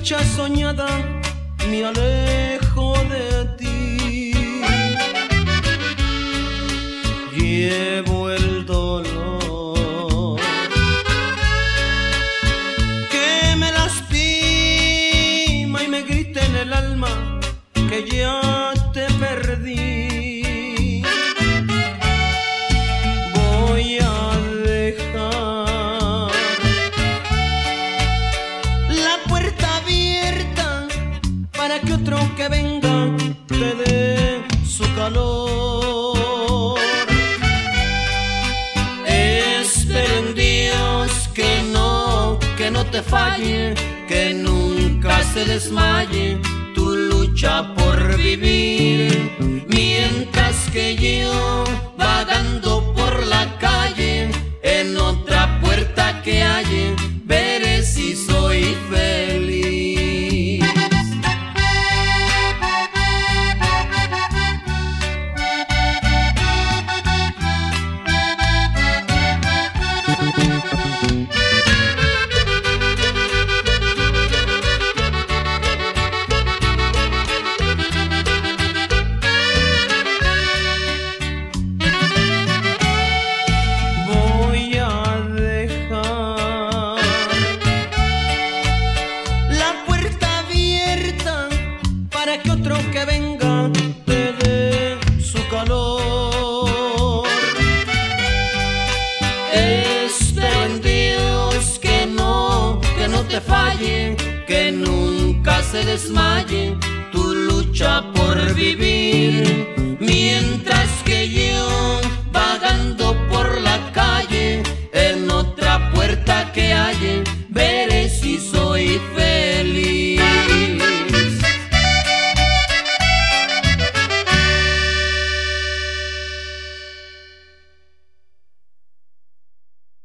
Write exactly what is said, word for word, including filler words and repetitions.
dicha soñada me alejo de ti. Llevo el dolor que me lastima y me grita en el alma que ya te perdí. Voy a dejar la puerta abierta para que otro que venga te dé su calor. Espero en Dios que no, que no te falle, que nunca se desmaye tu lucha por vivir, mientras que yo vagando por la calle en otra puerta que halle veré si soy feliz. Que otro que venga te dé su calor. Espero en Dios que no, que no te falle, que nunca se desmaye tu lucha por vivir, mientras